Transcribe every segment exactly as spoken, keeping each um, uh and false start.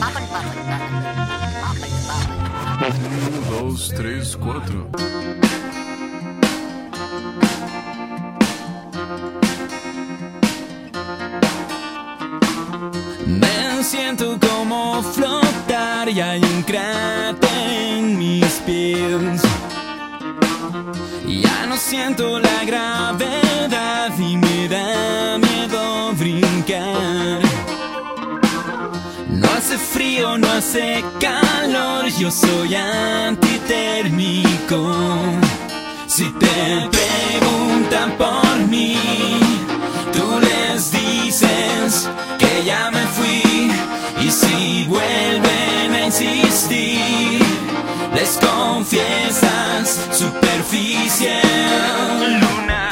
Um, dois, três, quatro. Me siento como flotar y hay un cráter en mis pies. Ya no siento la gravedad y me da miedo brincar. No hace frío, no hace calor, yo soy antitérmico. Si te preguntan por mí, tú les dices que ya me fui. Y si vuelven a insistir, les confiesas superficie lunar.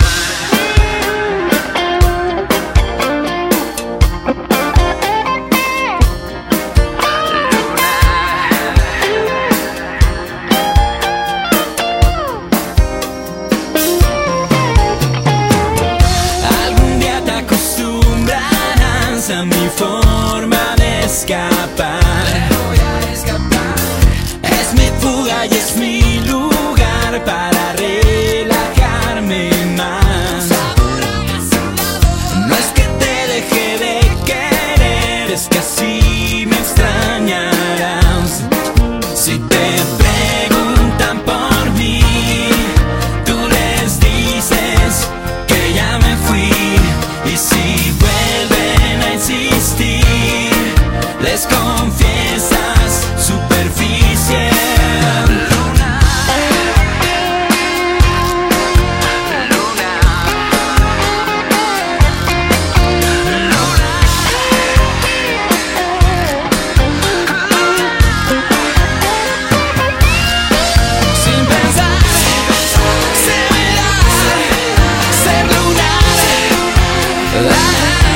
A mi forma de escapar. Voy a escapar. Es mi fuga y es mi lugar para relajarme más. No es que te deje de querer, es que así me extrañarás. Si te preguntan por mí, tú les dices que ya me fui. Y si vuelven a insistir, les confiesas superficie lunar. Lunar. Lunar. Sin pensar, se me da ser lunar.